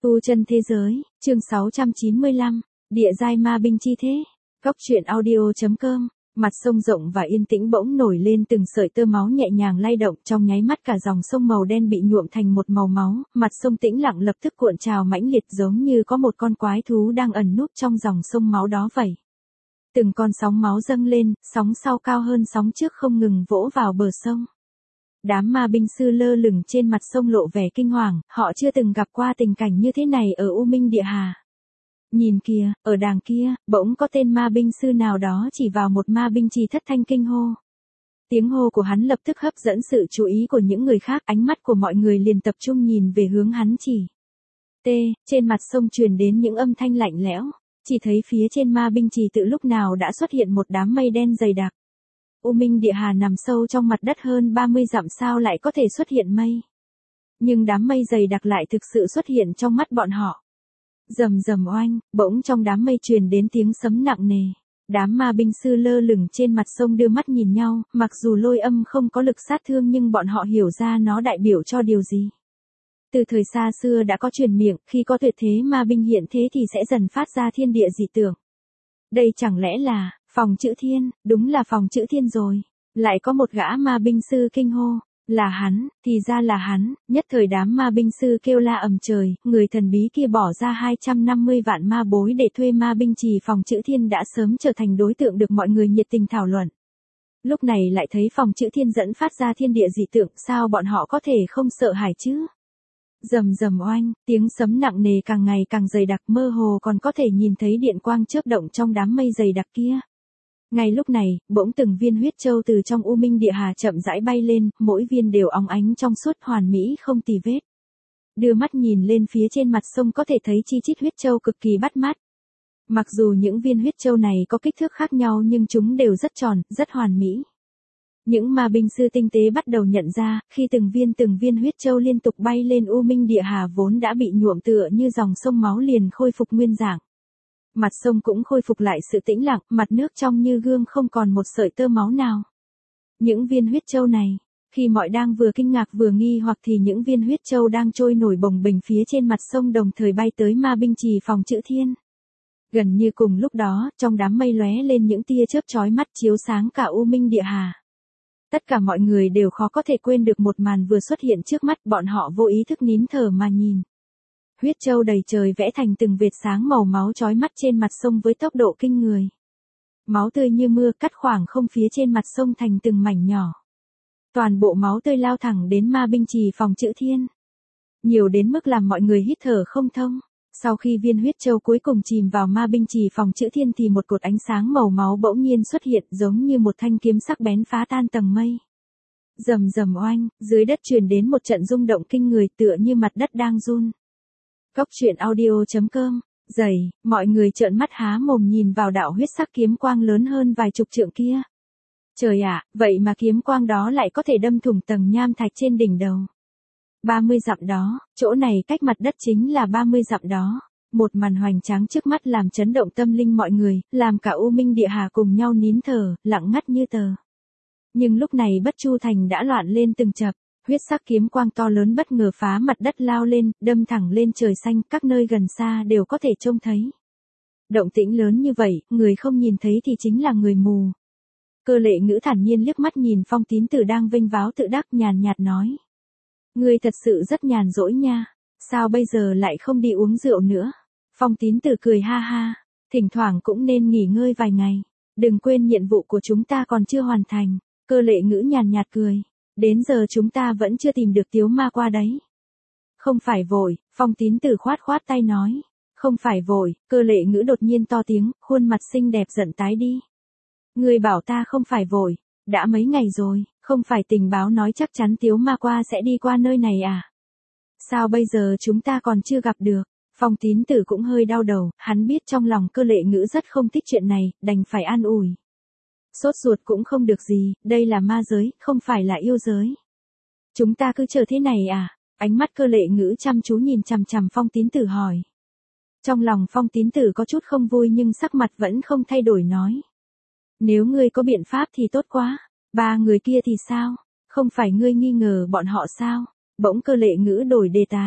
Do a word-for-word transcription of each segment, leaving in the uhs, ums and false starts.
Tu chân thế giới, chương sáu trăm chín mươi lăm, địa giai ma binh chi thế. Góc truyện audio.com, mặt sông rộng và yên tĩnh bỗng nổi lên từng sợi tơ máu nhẹ nhàng lay động, trong nháy mắt cả dòng sông màu đen bị nhuộm thành một màu máu, mặt sông tĩnh lặng lập tức cuộn trào mãnh liệt giống như có một con quái thú đang ẩn núp trong dòng sông máu đó vậy. Từng con sóng máu dâng lên, sóng sau cao hơn sóng trước không ngừng vỗ vào bờ sông. Đám ma binh sư lơ lửng trên mặt sông lộ vẻ kinh hoàng, họ chưa từng gặp qua tình cảnh như thế này ở U Minh Địa Hà. Nhìn kìa, ở đàng kia, bỗng có tên ma binh sư nào đó chỉ vào một ma binh trì thất thanh kinh hô. Tiếng hô của hắn lập tức hấp dẫn sự chú ý của những người khác, ánh mắt của mọi người liền tập trung nhìn về hướng hắn chỉ. T, trên mặt sông truyền đến những âm thanh lạnh lẽo, chỉ thấy phía trên ma binh trì tự lúc nào đã xuất hiện một đám mây đen dày đặc. U Minh Địa Hà nằm sâu trong mặt đất hơn ba mươi dặm, sao lại có thể xuất hiện mây. Nhưng đám mây dày đặc lại thực sự xuất hiện trong mắt bọn họ. Rầm rầm oanh, bỗng trong đám mây truyền đến tiếng sấm nặng nề. Đám ma binh sư lơ lửng trên mặt sông đưa mắt nhìn nhau, mặc dù lôi âm không có lực sát thương nhưng bọn họ hiểu ra nó đại biểu cho điều gì. Từ thời xa xưa đã có truyền miệng, khi có tuyệt thế ma binh hiện thế thì sẽ dần phát ra thiên địa dị tượng. Đây chẳng lẽ là Phòng Chữ Thiên? Đúng là Phòng Chữ Thiên rồi. Lại có một gã ma binh sư kinh hô, là hắn, thì ra là hắn. Nhất thời đám ma binh sư kêu la ầm trời, người thần bí kia bỏ ra hai trăm năm mươi vạn ma bối để thuê ma binh trì Phòng Chữ Thiên đã sớm trở thành đối tượng được mọi người nhiệt tình thảo luận. Lúc này lại thấy Phòng Chữ Thiên dẫn phát ra thiên địa dị tượng, sao bọn họ có thể không sợ hãi chứ? Rầm rầm oanh, tiếng sấm nặng nề càng ngày càng dày đặc, mơ hồ còn có thể nhìn thấy điện quang chớp động trong đám mây dày đặc kia. Ngay lúc này, bỗng từng viên huyết châu từ trong U Minh Địa Hà chậm rãi bay lên, mỗi viên đều óng ánh trong suốt hoàn mỹ không tì vết. Đưa mắt nhìn lên phía trên mặt sông có thể thấy chi chít huyết châu cực kỳ bắt mắt. Mặc dù những viên huyết châu này có kích thước khác nhau nhưng chúng đều rất tròn, rất hoàn mỹ. Những ma binh sư tinh tế bắt đầu nhận ra, khi từng viên từng viên huyết châu liên tục bay lên, U Minh Địa Hà vốn đã bị nhuộm tựa như dòng sông máu liền khôi phục nguyên dạng. Mặt sông cũng khôi phục lại sự tĩnh lặng, mặt nước trong như gương không còn một sợi tơ máu nào. Những viên huyết châu này, khi mọi đang vừa kinh ngạc vừa nghi hoặc thì những viên huyết châu đang trôi nổi bồng bềnh phía trên mặt sông đồng thời bay tới ma binh trì Phòng Chữ Thiên. Gần như cùng lúc đó, trong đám mây lóe lên những tia chớp chói mắt chiếu sáng cả U Minh Địa Hà. Tất cả mọi người đều khó có thể quên được một màn vừa xuất hiện trước mắt, bọn họ vô ý thức nín thở mà nhìn. Huyết châu đầy trời vẽ thành từng vệt sáng màu máu chói mắt trên mặt sông với tốc độ kinh người. Máu tươi như mưa cắt khoảng không phía trên mặt sông thành từng mảnh nhỏ. Toàn bộ máu tươi lao thẳng đến ma binh trì Phòng Chữ Thiên. Nhiều đến mức làm mọi người hít thở không thông. Sau khi viên huyết châu cuối cùng chìm vào ma binh trì Phòng Chữ Thiên thì một cột ánh sáng màu máu bỗng nhiên xuất hiện giống như một thanh kiếm sắc bén phá tan tầng mây. Rầm rầm oanh, dưới đất truyền đến một trận rung động kinh người tựa như mặt đất đang run. Góc truyện audio.com, dày, mọi người trợn mắt há mồm nhìn vào đạo huyết sắc kiếm quang lớn hơn vài chục trượng kia. Trời ạ, vậy mà kiếm quang đó lại có thể đâm thủng tầng nham thạch trên đỉnh đầu. ba mươi dặm đó, chỗ này cách mặt đất chính là ba mươi dặm đó. Một màn hoành tráng trước mắt làm chấn động tâm linh mọi người, làm cả U Minh Địa Hà cùng nhau nín thở, lặng ngắt như tờ. Nhưng lúc này Bất Chu Thành đã loạn lên từng chập, huyết sắc kiếm quang to lớn bất ngờ phá mặt đất lao lên, đâm thẳng lên trời xanh, các nơi gần xa đều có thể trông thấy. Động tĩnh lớn như vậy, người không nhìn thấy thì chính là người mù. Cơ Lệ Ngữ thản nhiên liếc mắt nhìn Phong Tín Tử đang vênh váo tự đắc, nhàn nhạt nói. Ngươi thật sự rất nhàn rỗi nha, sao bây giờ lại không đi uống rượu nữa? Phong Tín Tử cười ha ha, thỉnh thoảng cũng nên nghỉ ngơi vài ngày, đừng quên nhiệm vụ của chúng ta còn chưa hoàn thành. Cơ Lệ Ngữ nhàn nhạt cười, đến giờ chúng ta vẫn chưa tìm được Tiếu Ma qua đấy. Không phải vội, Phong Tín Tử khoát khoát tay nói, không phải vội. Cơ Lệ Ngữ đột nhiên to tiếng, khuôn mặt xinh đẹp giận tái đi. Ngươi bảo ta không phải vội, đã mấy ngày rồi, không phải tình báo nói chắc chắn Tiếu Ma qua sẽ đi qua nơi này à? Sao bây giờ chúng ta còn chưa gặp được? Phong Tín Tử cũng hơi đau đầu, hắn biết trong lòng Cơ Lệ Ngữ rất không thích chuyện này, đành phải an ủi. Sốt ruột cũng không được gì, đây là ma giới, không phải là yêu giới. Chúng ta cứ chờ thế này à? Ánh mắt Cơ Lệ Ngữ chăm chú nhìn chằm chằm Phong Tín Tử hỏi. Trong lòng Phong Tín Tử có chút không vui nhưng sắc mặt vẫn không thay đổi nói. Nếu ngươi có biện pháp thì tốt quá, ba người kia thì sao? Không phải ngươi nghi ngờ bọn họ sao? Bỗng Cơ Lệ Ngữ đổi đề tài.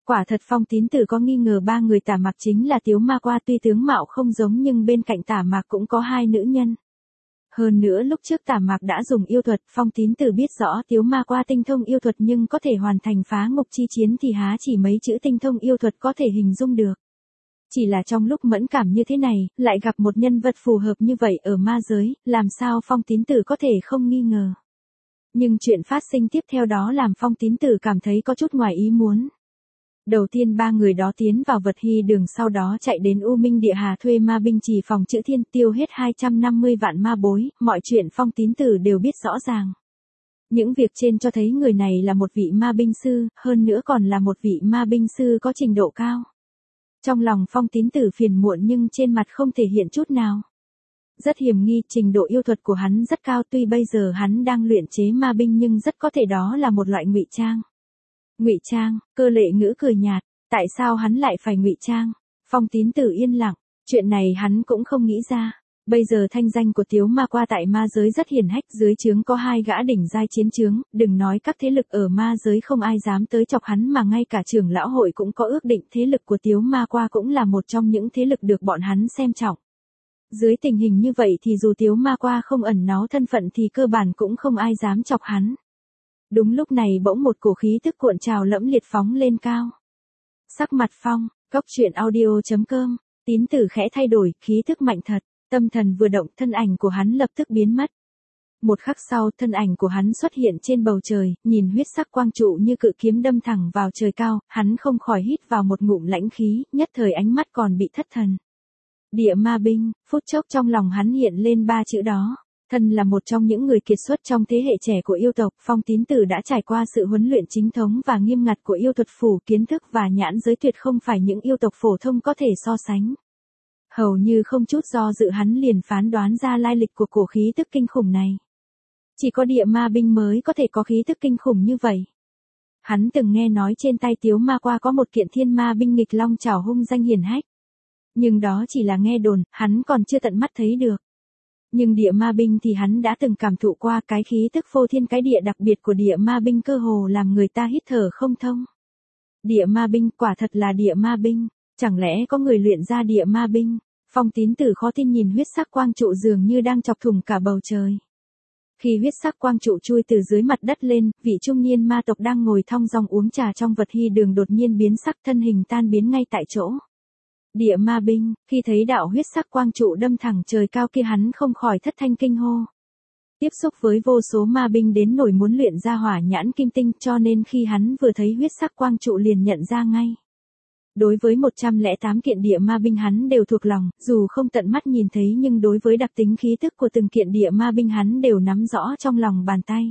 Quả thật Phong Tín Tử có nghi ngờ ba người Tả Mạc chính là Tiếu Ma Qua, tuy tướng mạo không giống nhưng bên cạnh Tả Mạc cũng có hai nữ nhân. Hơn nữa lúc trước Tả Mạc đã dùng yêu thuật, Phong Tín Tử biết rõ Tiếu Ma Qua tinh thông yêu thuật nhưng có thể hoàn thành phá ngục chi chiến thì há chỉ mấy chữ tinh thông yêu thuật có thể hình dung được. Chỉ là trong lúc mẫn cảm như thế này, lại gặp một nhân vật phù hợp như vậy ở ma giới, làm sao Phong Tín Tử có thể không nghi ngờ. Nhưng chuyện phát sinh tiếp theo đó làm Phong Tín Tử cảm thấy có chút ngoài ý muốn. Đầu tiên ba người đó tiến vào Vật Hy Đường, sau đó chạy đến U Minh Địa Hà thuê ma binh trì phòng chữ thiên, tiêu hết hai trăm năm mươi vạn ma bối, mọi chuyện Phong Tín Tử đều biết rõ ràng. Những việc trên cho thấy người này là một vị ma binh sư, hơn nữa còn là một vị ma binh sư có trình độ cao. Trong lòng Phong Tín Tử phiền muộn nhưng trên mặt không thể hiện chút nào. Rất hiểm nghi, trình độ yêu thuật của hắn rất cao, tuy bây giờ hắn đang luyện chế ma binh nhưng rất có thể đó là một loại ngụy trang. Ngụy trang? Cơ Lệ Ngữ cười nhạt, tại sao hắn lại phải ngụy trang? Phong Tín Tử yên lặng, chuyện này hắn cũng không nghĩ ra. Bây giờ thanh danh của Tiếu Ma Qua tại ma giới rất hiển hách, dưới trướng có hai gã đỉnh giai chiến trướng, đừng nói các thế lực ở ma giới không ai dám tới chọc hắn mà ngay cả trưởng lão hội cũng có ước định thế lực của Tiếu Ma Qua cũng là một trong những thế lực được bọn hắn xem trọng. Dưới tình hình như vậy thì dù Tiếu Ma Qua không ẩn náu thân phận thì cơ bản cũng không ai dám chọc hắn. Đúng lúc này bỗng một cổ khí tức cuộn trào lẫm liệt phóng lên cao. Sắc mặt Phong, Cốc Truyện Audio chấm com, Tín Tử khẽ thay đổi, khí tức mạnh thật, tâm thần vừa động, thân ảnh của hắn lập tức biến mất. Một khắc sau, thân ảnh của hắn xuất hiện trên bầu trời, nhìn huyết sắc quang trụ như cự kiếm đâm thẳng vào trời cao, hắn không khỏi hít vào một ngụm lãnh khí, nhất thời ánh mắt còn bị thất thần. Địa ma binh, phút chốc trong lòng hắn hiện lên ba chữ đó. Thân là một trong những người kiệt xuất trong thế hệ trẻ của yêu tộc, Phong Tín Tử đã trải qua sự huấn luyện chính thống và nghiêm ngặt của yêu thuật phủ, kiến thức và nhãn giới tuyệt không phải những yêu tộc phổ thông có thể so sánh. Hầu như không chút do dự hắn liền phán đoán ra lai lịch của cổ khí tức kinh khủng này. Chỉ có địa ma binh mới có thể có khí tức kinh khủng như vậy. Hắn từng nghe nói trên tay Tiếu Ma Qua có một kiện thiên ma binh nghịch long trảo hung danh hiển hách. Nhưng đó chỉ là nghe đồn, hắn còn chưa tận mắt thấy được. Nhưng địa ma binh thì hắn đã từng cảm thụ qua, cái khí tức phô thiên cái địa đặc biệt của địa ma binh cơ hồ làm người ta hít thở không thông. Địa ma binh, quả thật là địa ma binh, chẳng lẽ có người luyện ra địa ma binh? Phong Tín Tử khó tin nhìn huyết sắc quang trụ dường như đang chọc thủng cả bầu trời. Khi huyết sắc quang trụ chui từ dưới mặt đất lên, vị trung niên ma tộc đang ngồi thong dong uống trà trong Vật Hy Đường đột nhiên biến sắc, thân hình tan biến ngay tại chỗ. Địa ma binh, khi thấy đạo huyết sắc quang trụ đâm thẳng trời cao kia hắn không khỏi thất thanh kinh hô. Tiếp xúc với vô số ma binh đến nỗi muốn luyện ra hỏa nhãn kim tinh, cho nên khi hắn vừa thấy huyết sắc quang trụ liền nhận ra ngay. Đối với một trăm lẻ tám kiện địa ma binh hắn đều thuộc lòng, dù không tận mắt nhìn thấy nhưng đối với đặc tính khí tức của từng kiện địa ma binh hắn đều nắm rõ trong lòng bàn tay.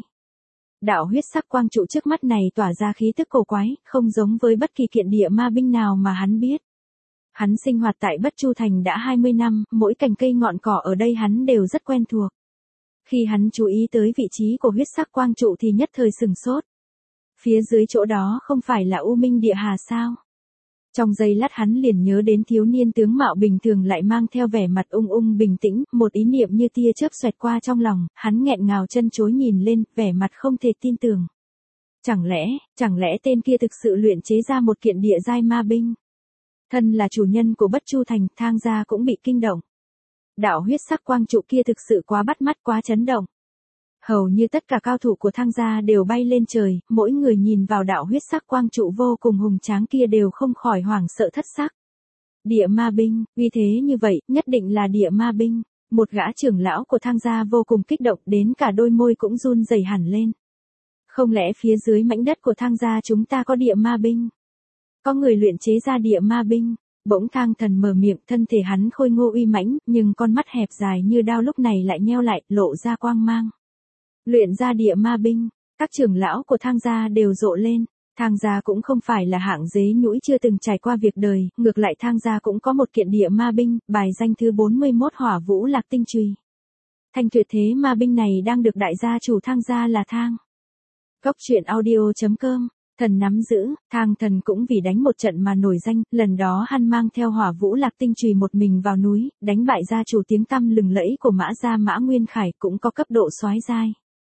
Đạo huyết sắc quang trụ trước mắt này tỏa ra khí tức cổ quái, không giống với bất kỳ kiện địa ma binh nào mà hắn biết. Hắn sinh hoạt tại Bất Chu Thành đã hai mươi năm, mỗi cành cây ngọn cỏ ở đây hắn đều rất quen thuộc. Khi hắn chú ý tới vị trí của huyết sắc quang trụ thì nhất thời sửng sốt. Phía dưới chỗ đó không phải là U Minh Địa Hà sao? Trong giây lát hắn liền nhớ đến thiếu niên tướng mạo bình thường lại mang theo vẻ mặt ung ung bình tĩnh, một ý niệm như tia chớp xoẹt qua trong lòng, hắn nghẹn ngào chân chối nhìn lên, vẻ mặt không thể tin tưởng. Chẳng lẽ, chẳng lẽ tên kia thực sự luyện chế ra một kiện địa giai ma binh? Thân là chủ nhân của Bất Chu Thành, Thang gia cũng bị kinh động. Đạo huyết sắc quang trụ kia thực sự quá bắt mắt, quá chấn động. Hầu như tất cả cao thủ của Thang gia đều bay lên trời, mỗi người nhìn vào đạo huyết sắc quang trụ vô cùng hùng tráng kia đều không khỏi hoảng sợ thất sắc. Địa ma binh, uy thế như vậy, nhất định là địa ma binh. Một gã trưởng lão của Thang gia vô cùng kích động, đến cả đôi môi cũng run rẩy hẳn lên. Không lẽ phía dưới mảnh đất của Thang gia chúng ta có địa ma binh? Có người luyện chế ra địa ma binh. Bỗng Thang Thần mở miệng, thân thể hắn khôi ngô uy mãnh, nhưng con mắt hẹp dài như đao lúc này lại nheo lại, lộ ra quang mang. Luyện ra địa ma binh, các trưởng lão của Thang gia đều rộ lên. Thang gia cũng không phải là hạng dế nhũi chưa từng trải qua việc đời, ngược lại Thang gia cũng có một kiện địa ma binh, bài danh thứ bốn mươi mốt Hỏa Vũ Lạc Tinh Chùy. Thanh tuyệt thế ma binh này đang được đại gia chủ Thang gia là Thang. Cốc Truyện Audio chấm com. Thần nắm giữ, Thang Thần cũng vì đánh một trận mà nổi danh, lần đó hắn mang theo Hỏa Vũ Lạc Tinh Chùy một mình vào núi, đánh bại gia chủ tiếng tăm lừng lẫy của Mã gia Mã Nguyên Khải, cũng có cấp độ soái giai.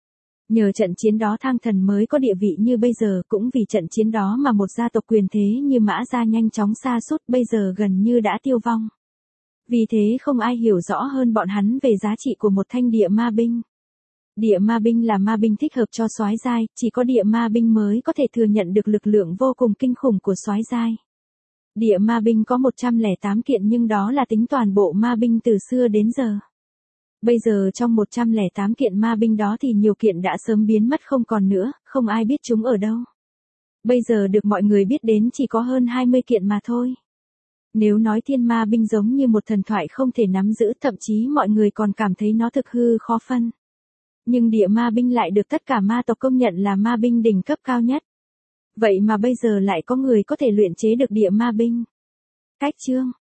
Nhờ trận chiến đó Thang Thần mới có địa vị như bây giờ, cũng vì trận chiến đó mà một gia tộc quyền thế như Mã gia nhanh chóng sa sút, bây giờ gần như đã tiêu vong. Vì thế không ai hiểu rõ hơn bọn hắn về giá trị của một thanh địa ma binh. Địa ma binh là ma binh thích hợp cho soái giai, chỉ có địa ma binh mới có thể thừa nhận được lực lượng vô cùng kinh khủng của soái giai. Địa ma binh có một trăm lẻ tám kiện nhưng đó là tính toàn bộ ma binh từ xưa đến giờ. Bây giờ trong một trăm lẻ tám kiện ma binh đó thì nhiều kiện đã sớm biến mất không còn nữa, không ai biết chúng ở đâu. Bây giờ được mọi người biết đến chỉ có hơn hai mươi kiện mà thôi. Nếu nói thiên ma binh giống như một thần thoại không thể nắm giữ, thậm chí mọi người còn cảm thấy nó thực hư khó phân. Nhưng địa ma binh lại được tất cả ma tộc công nhận là ma binh đỉnh cấp cao nhất. Vậy mà bây giờ lại có người có thể luyện chế được địa ma binh. Cách chương